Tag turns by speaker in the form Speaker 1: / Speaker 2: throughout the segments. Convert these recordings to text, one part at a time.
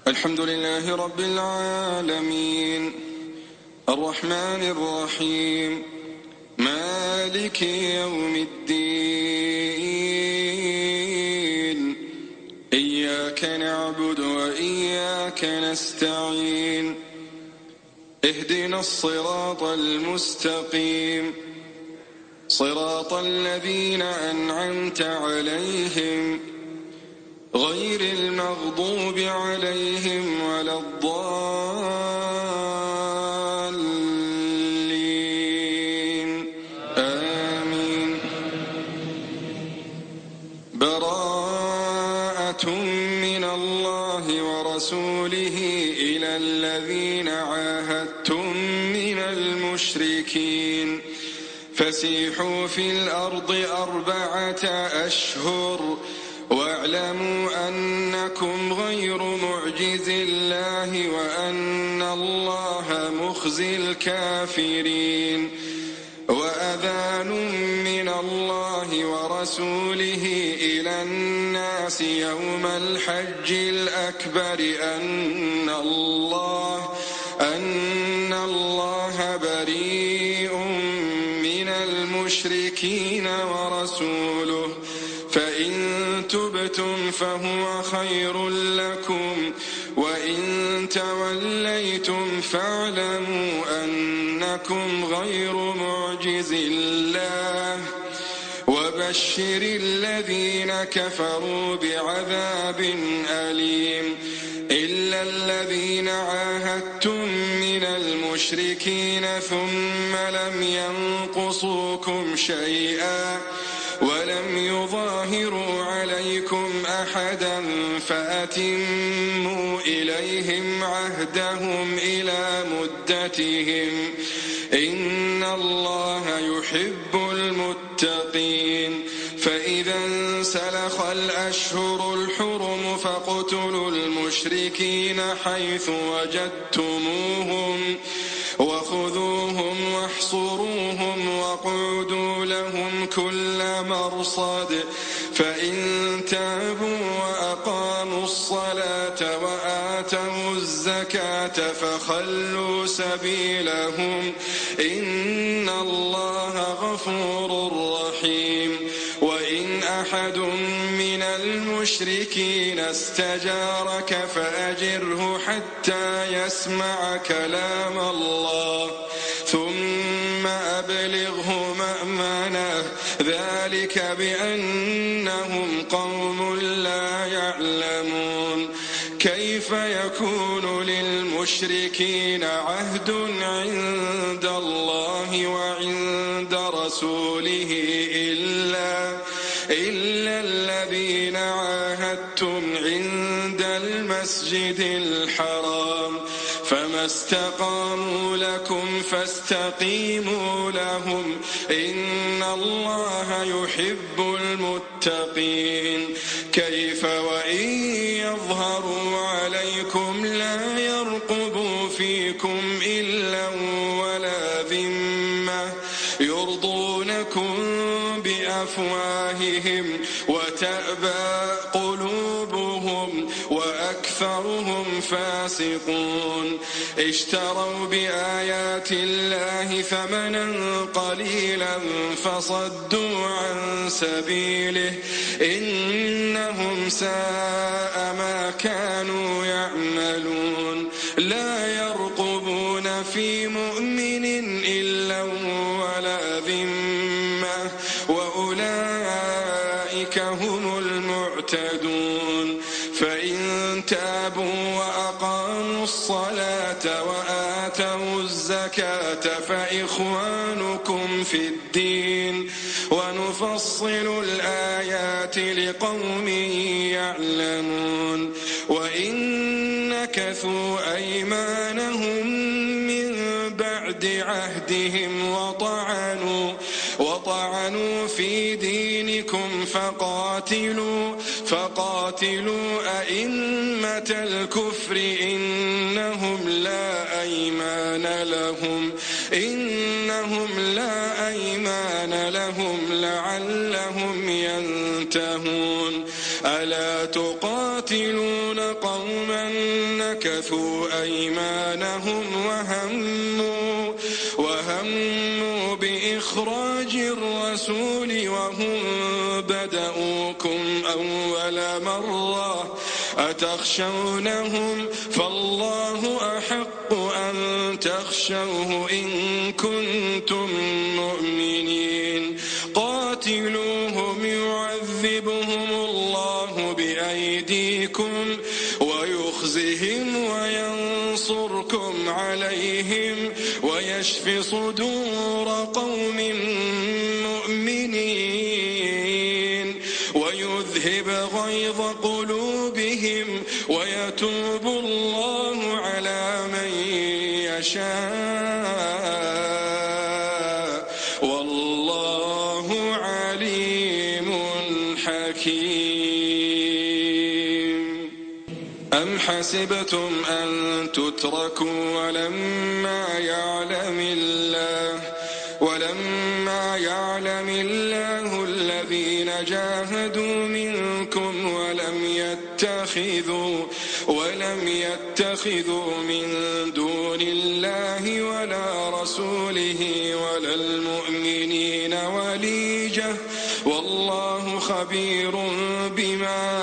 Speaker 1: الحمد لله رب العالمين الرحمن الرحيم مالك يوم الدين إياك نعبد وإياك نستعين اهدنا الصراط المستقيم صراط الذين أنعمت عليهم غير المغضوب عليهم ولا الضالين آمين. براءة من الله ورسوله إلى الذين عاهدتم من المشركين فسيحوا في الأرض 4 أشهر واعلموا أنكم غير معجز الله وأن الله مخزي الكافرين. وأذان من الله ورسوله إلى الناس يوم الحج الأكبر أن الله بريء من المشركين ورسوله فإن تبتم فهو خير لكم وإن توليتم فاعلموا أنكم غير معجز الله وبشر الذين كفروا بعذاب أليم. إلا الذين عاهدتم من المشركين ثم لم ينقصوكم شيئا ولم يظاهروا عليكم أحدا فأتموا إليهم عهدهم إلى مدتهم إن الله يحب المتقين. فإذا انسلخ الأشهر الحرم فاقتلوا المشركين حيث وجدتموهم وخذوهم واحصروهم واقعدوا لهم كل مرصد فإن تابوا وأقاموا الصلاة وآتوا الزكاة فخلوا سبيلهم إن الله غفور رحيم. وإن أحد من المشركين استجارك فأجره حتى يسمع كلام الله ثم أبلغه مأمنه ذلك بأنهم قوم لا يعلمون. كيف يكون للمشركين عهد عند الله وعند رسوله إلا الذين عاهدتم عند المسجد الحرام فما استقاموا لكم فاستقيموا لهم إن الله يحب المتقين. كيف وإن يظهروا عليكم لا يرقبوا فيكم إلا ولا ذمة يرضونكم بأفواههم وتأبى قلوبهم وأكثرهم فاسقون. اشتروا بآيات الله ثمنا قليلا فصدوا عن سبيله إنهم ساء ما كانوا يعملون. لا يرقبون في مؤمن إلا ولا ذمة وأولئك هم المعتدون. فإن تابوا وأقاموا الصلاة وآتوا الزكاة فإخوانكم في الدين ونفصل الآيات لقوم يعلمون. وإن نكثوا أيمانهم من بعد عهدهم وطعنوا في دينكم فقاتلوا أئمة الكفر إنهم لا أيمان لهم لعلهم ينتهون. ألا تقاتلون قوما نكثوا أيمانهم وهموا بإخراج الرسول وهم بدؤوكم أول مرة أتخشونهم فالله أحق أن تخشوه إن كنتم مؤمنين قاتلوهم يعذبهم الله بأيديكم ويخزهم وينصركم عليهم ويشف صدور قوم مؤمنين ويذهب غيظ قلوبهم ويتوب الله على من يشاء والله عليم حكيم. أم حسبتم أن تتركوا ولما يعلم الله الذين جاهدوا منكم ولم يتخذوا من دون الله ولا رسوله ولا المؤمنين وليجة والله خبير بما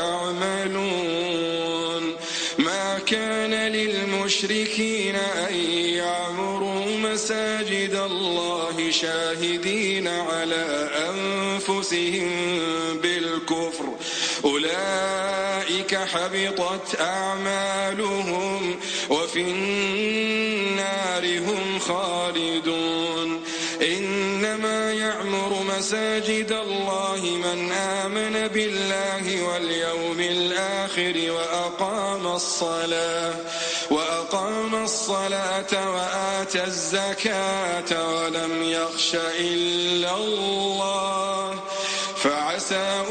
Speaker 1: تعملون. ما كان للمشركين أن يعمروا مساجد الله شاهدين على أنفسهم بالكفر أولئك حبطت أعمالهم وفي النار هم خالدون. إنما يعمر مساجد الله من آمن بالله واليوم الآخر وأقام الصلاة وآتى الزكاة ولم يخش إلا الله فعسى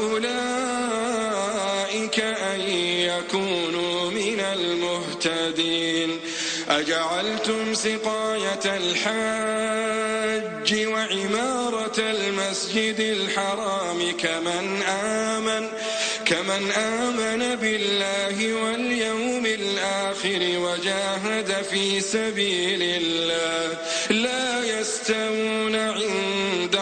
Speaker 1: أولئك أن يكونوا من المهتدين. أجعلتم سقاية الحاج وعمارة المسجد الحرام كمن آمن بالله واليوم الآخر وجاهد في سبيل الله لا يستوون عند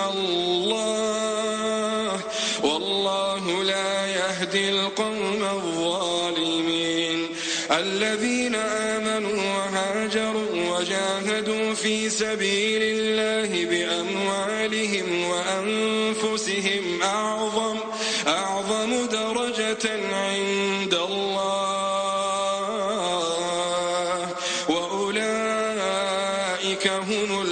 Speaker 1: الله والله لا يهدي القوم الظالمين. الذين آمنوا وهاجروا وجاهدوا في سبيل الله بأموالهم وأنفسهم أعظم درجة عند الله وأولئك هم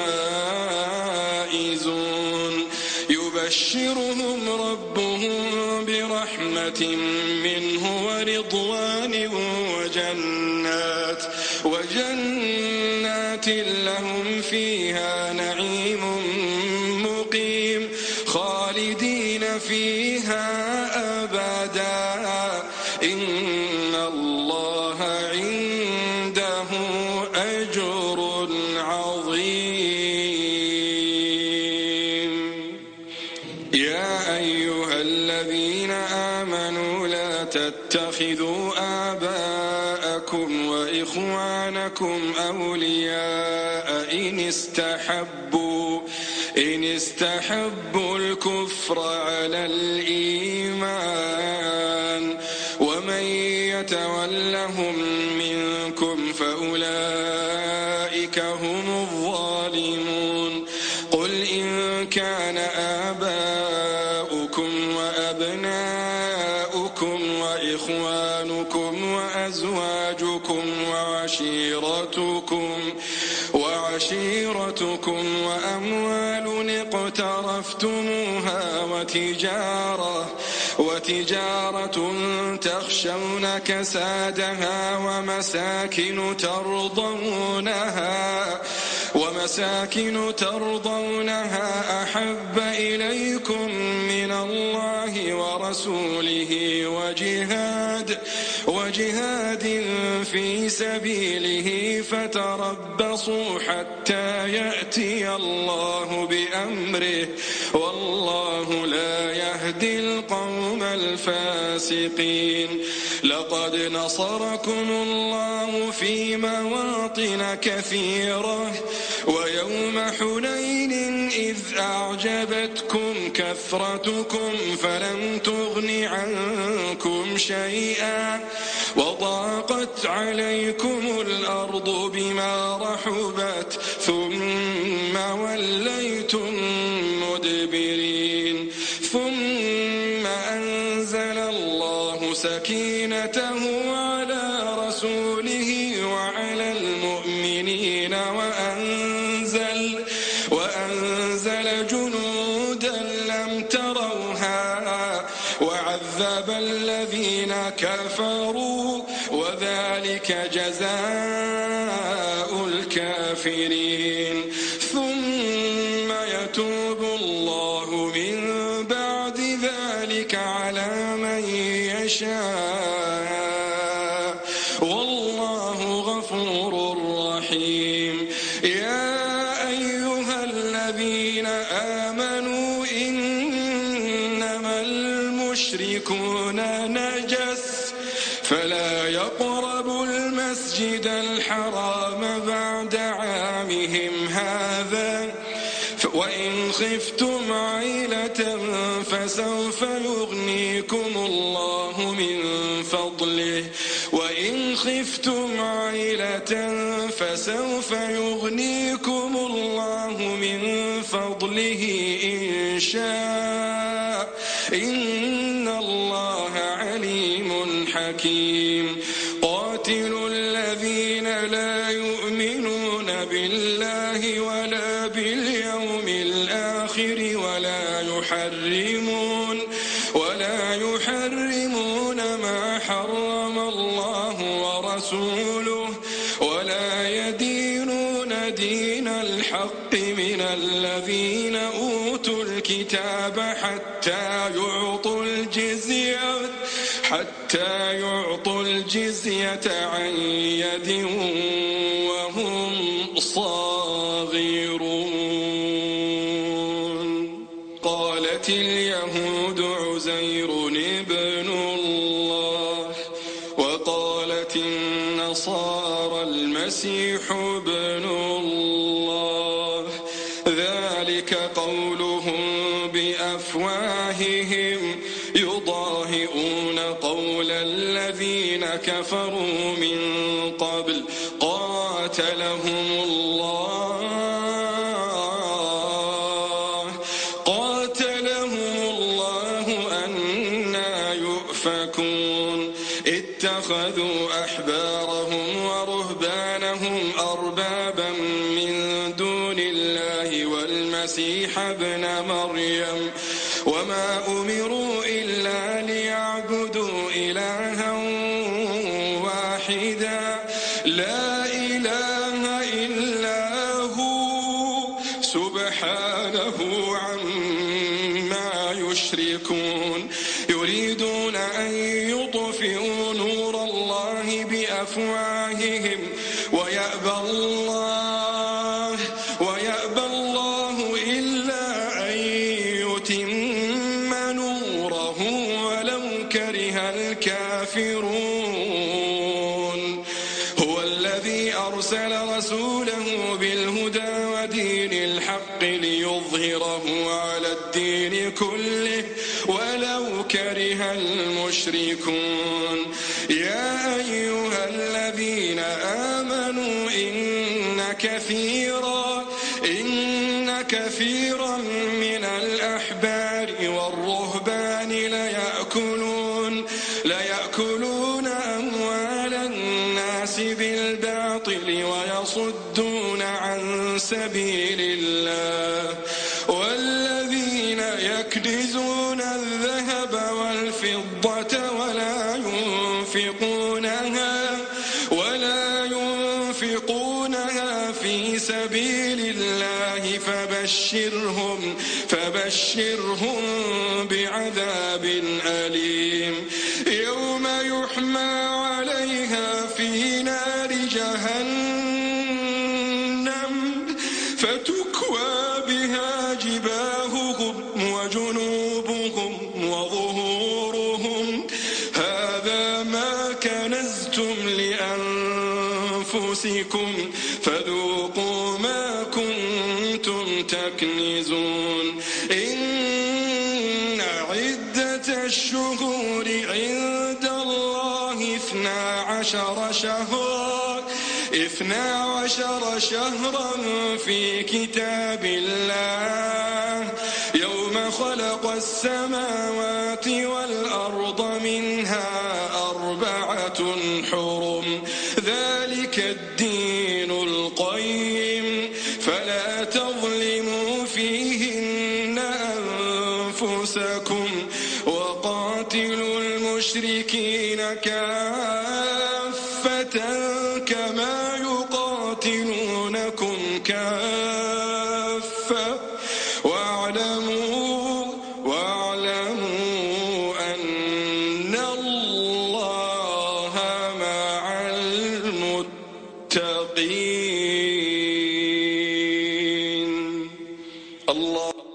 Speaker 1: الفائزون. يبشرهم ربهم برحمة منه ورضوان وجنات لهم فيها نعيم مقيم خالدين فيها أبدا إن الله عنده أجر عظيم. يا أيها الذين آمنوا لا تتخذوا آباءكم وإخوانكم أولياء إن استحبوا الكفر على الإيمان ومن يتولهم منكم فأولئك هم الظالمون. قل إن كان آباؤكم وأبناؤكم وإخوانكم وأزواجكم وعشيرتكم وأموال اقترفتموها وتجارة تخشون كسادها ومساكن ترضونها أحب إليكم من الله ورسوله وجهاد في سبيله فتربصوا حتى يأتي الله بأمره والله لا يهدي القوم الفاسقين. لقد نصركم الله في مواطن كثيرة ويوم حنين إذ أعجبتكم كثرتكم فلم تغن عنكم شيئا وضاقت عليكم الأرض بما رحبت ثم وليتم مدبرين ثم أنزل الله سكينته على رسوله وعلى المؤمنين وأنزل جنودا لم تروها وعذب الذين كفروا وذلك جزاء الكافرين ثم يتوب الله من بعد ذلك على من يشاء والله غفور رحيم يا أيها الذين آمنوا إنما المشركون نجس فلا يقربوا المسجد الحرام بعد عامهم هذا وإن خفتم عيلة فسوف يغنيكم الله من فضله وإن خفتم عيلة فسوف يغنيكم الله من فضله إن شاء إن الله عليم حكيم قاتلوا الذين لا يؤمنون بالله ولا باليوم الآخر ولا يحرمون ما حرم الله ورسوله ولا يدينون دين الحق من الذين أوتوا الكتاب حتى يعطوا الجزية عن يد وهم صاغرون قالت اليهود عزير ابن الله وقالت النصارى المسيح ابن الله ذلك قولهم بأفواههم يضاهئون قول الذين كفروا من قبل قاتلهم الله أنى يؤفكون اتخذوا أحبارهم ورهبانهم أربابا من دون الله والمسيح ابن مريم وما أمروا إلا ليعبدوا إلها واحدا لا إله إلا هو سبحانه عما يشركون يريدون أن يطفئوا نور الله بأفواههم ويأبى الله إلا أن يتم نوره ولو كره الكافرون هو الذي أرسل رسوله بالهدى ودين الحق ليظهره على الدين كله ولو كره المشركون يا أيها الذين آمنوا إن كثيرا من الأحبار والرهبان ليأكلون أموال الناس بالباطل ويصدون عن سبيل الله والذين يكنزون الذهب والفضة ولا ينفقونها في سبيل الله فبشرهم بعذاب أليم يوم يحمى عليها في نار جهنم فتكوى بها جباههم وجنوبهم وظهورهم هذا ما كنزتم لأنفسكم فذوقوا ما كنتم تكنزون إن عدة الشهور عند الله 12 شهرا في كتاب الله يوم خلق السماوات والأرض منها 4 حرم ذلك الدين القيم فلا تظلموا فيهن أنفسكم وقاتلوا المشركين كافة كما يقاتلونكم كافة واعلموا أن الله مع المتقين. الله